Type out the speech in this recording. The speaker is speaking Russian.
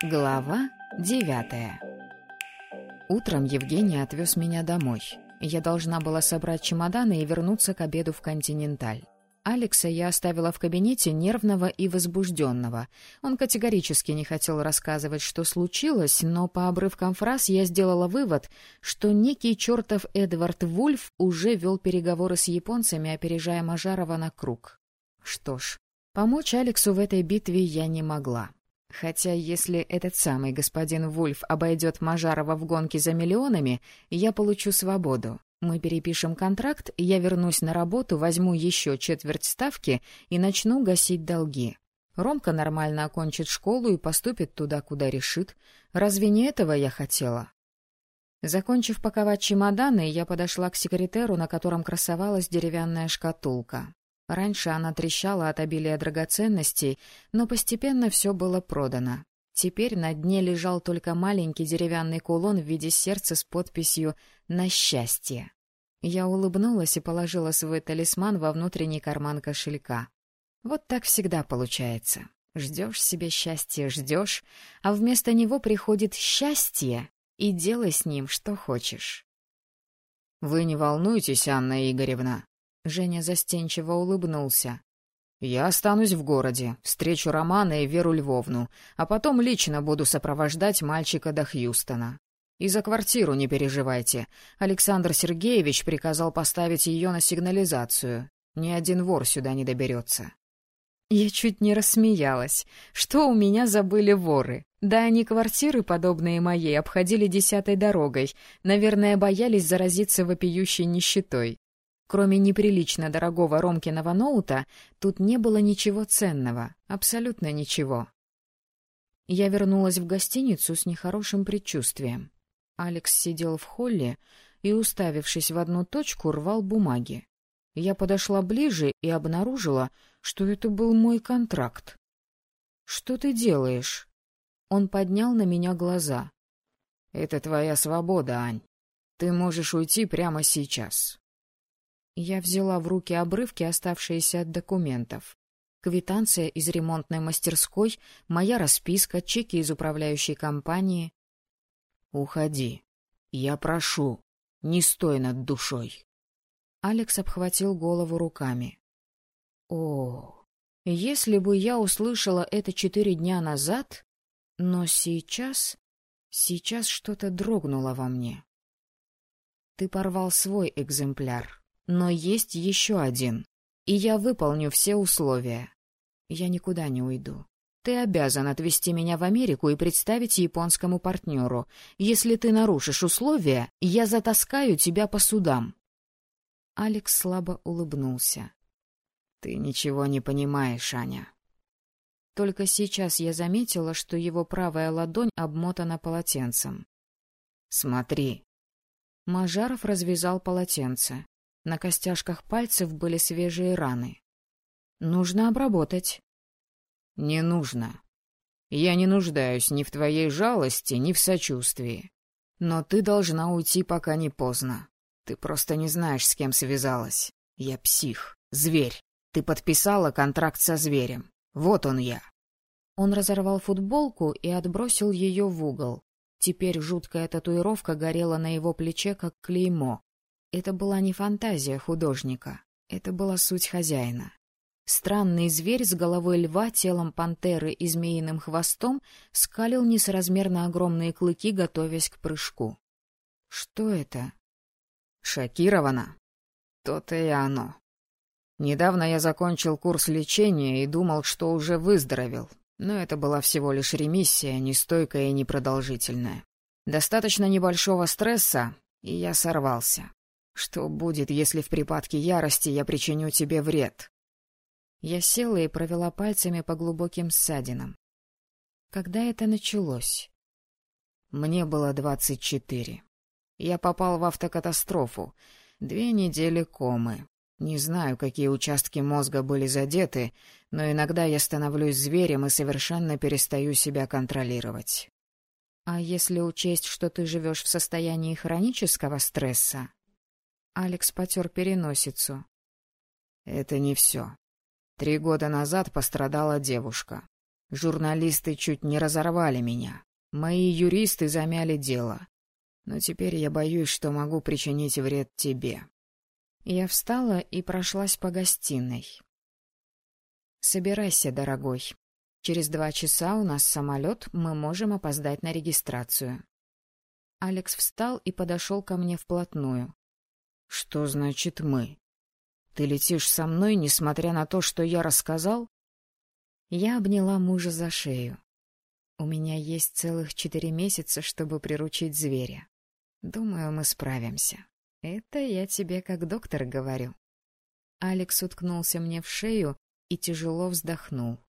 Глава 9. Утром Евгений отвез меня домой. Я должна была собрать чемоданы и вернуться к обеду в «Континенталь». Алекса я оставила в кабинете нервного и возбужденного. Он категорически не хотел рассказывать, что случилось, но по обрывкам фраз я сделала вывод, что некий чертов Эдвард Вульф уже вел переговоры с японцами, опережая Мажарова на круг. Что ж, помочь Алексу в этой битве я не могла. Хотя если этот самый господин Вульф обойдет Мажарова в гонке за миллионами, я получу свободу. Мы перепишем контракт, я вернусь на работу, возьму еще четверть ставки и начну гасить долги. Ромка нормально окончит школу и поступит туда, куда решит. Разве не этого я хотела? Закончив паковать чемоданы, я подошла к секретеру, на котором красовалась деревянная шкатулка. Раньше она трещала от обилия драгоценностей, но постепенно все было продано. Теперь на дне лежал только маленький деревянный кулон в виде сердца с подписью «На счастье». Я улыбнулась и положила свой талисман во внутренний карман кошелька. Вот так всегда получается. Ждешь себе счастья, ждешь, а вместо него приходит счастье, и делай с ним что хочешь. — Вы не волнуйтесь, Анна Игоревна. Женя застенчиво улыбнулся. «Я останусь в городе, встречу Романа и Веру Львовну, а потом лично буду сопровождать мальчика до Хьюстона. И за квартиру не переживайте. Александр Сергеевич приказал поставить ее на сигнализацию. Ни один вор сюда не доберется». Я чуть не рассмеялась. Что у меня забыли воры? Да они квартиры, подобные моей, обходили десятой дорогой. Наверное, боялись заразиться вопиющей нищетой. Кроме неприлично дорогого Ромкиного ноута, тут не было ничего ценного, абсолютно ничего. Я вернулась в гостиницу с нехорошим предчувствием. Алекс сидел в холле и, уставившись в одну точку, рвал бумаги. Я подошла ближе и обнаружила, что это был мой контракт. — Что ты делаешь? Он поднял на меня глаза. — Это твоя свобода, Ань. Ты можешь уйти прямо сейчас. Я взяла в руки обрывки, оставшиеся от документов. Квитанция из ремонтной мастерской, моя расписка, чеки из управляющей компании. — Уходи. Я прошу. Не стой над душой. Алекс обхватил голову руками. О, если бы я услышала это 4 дня назад, но сейчас что-то дрогнуло во мне. Ты порвал свой экземпляр. Но есть еще один, и я выполню все условия. Я никуда не уйду. Ты обязан отвезти меня в Америку и представить японскому партнеру. Если ты нарушишь условия, я затаскаю тебя по судам. Алекс слабо улыбнулся. Ты ничего не понимаешь, Аня. Только сейчас я заметила, что его правая ладонь обмотана полотенцем. Смотри. Мажаров развязал полотенце. На костяшках пальцев были свежие раны. Нужно обработать. Не нужно. Я не нуждаюсь ни в твоей жалости, ни в сочувствии. Но ты должна уйти, пока не поздно. Ты просто не знаешь, с кем связалась. Я псих, зверь. Ты подписала контракт со зверем. Вот он я. Он разорвал футболку и отбросил ее в угол. Теперь жуткая татуировка горела на его плече, как клеймо. Это была не фантазия художника, это была суть хозяина. Странный зверь с головой льва, телом пантеры и змеиным хвостом скалил несоразмерно огромные клыки, готовясь к прыжку. Что это? Шокирована? То-то и оно. Недавно я закончил курс лечения и думал, что уже выздоровел, но это была всего лишь ремиссия, нестойкая и непродолжительная. Достаточно небольшого стресса, и я сорвался. Что будет, если в припадке ярости я причиню тебе вред? Я села и провела пальцами по глубоким ссадинам. Когда это началось? Мне было 24. Я попал в автокатастрофу. 2 недели комы. Не знаю, какие участки мозга были задеты, но иногда я становлюсь зверем и совершенно перестаю себя контролировать. А если учесть, что ты живешь в состоянии хронического стресса? Алекс потер переносицу. Это не все. 3 года назад пострадала девушка. Журналисты чуть не разорвали меня. Мои юристы замяли дело. Но теперь я боюсь, что могу причинить вред тебе». Я встала и прошлась по гостиной. «Собирайся, дорогой. Через 2 часа у нас самолет, мы можем опоздать на регистрацию». Алекс встал и подошел ко мне вплотную. «Что значит «мы»? Ты летишь со мной, несмотря на то, что я рассказал?» Я обняла мужа за шею. «У меня есть целых 4 месяца, чтобы приручить зверя. Думаю, мы справимся. Это я тебе как доктор говорю». Алекс уткнулся мне в шею и тяжело вздохнул.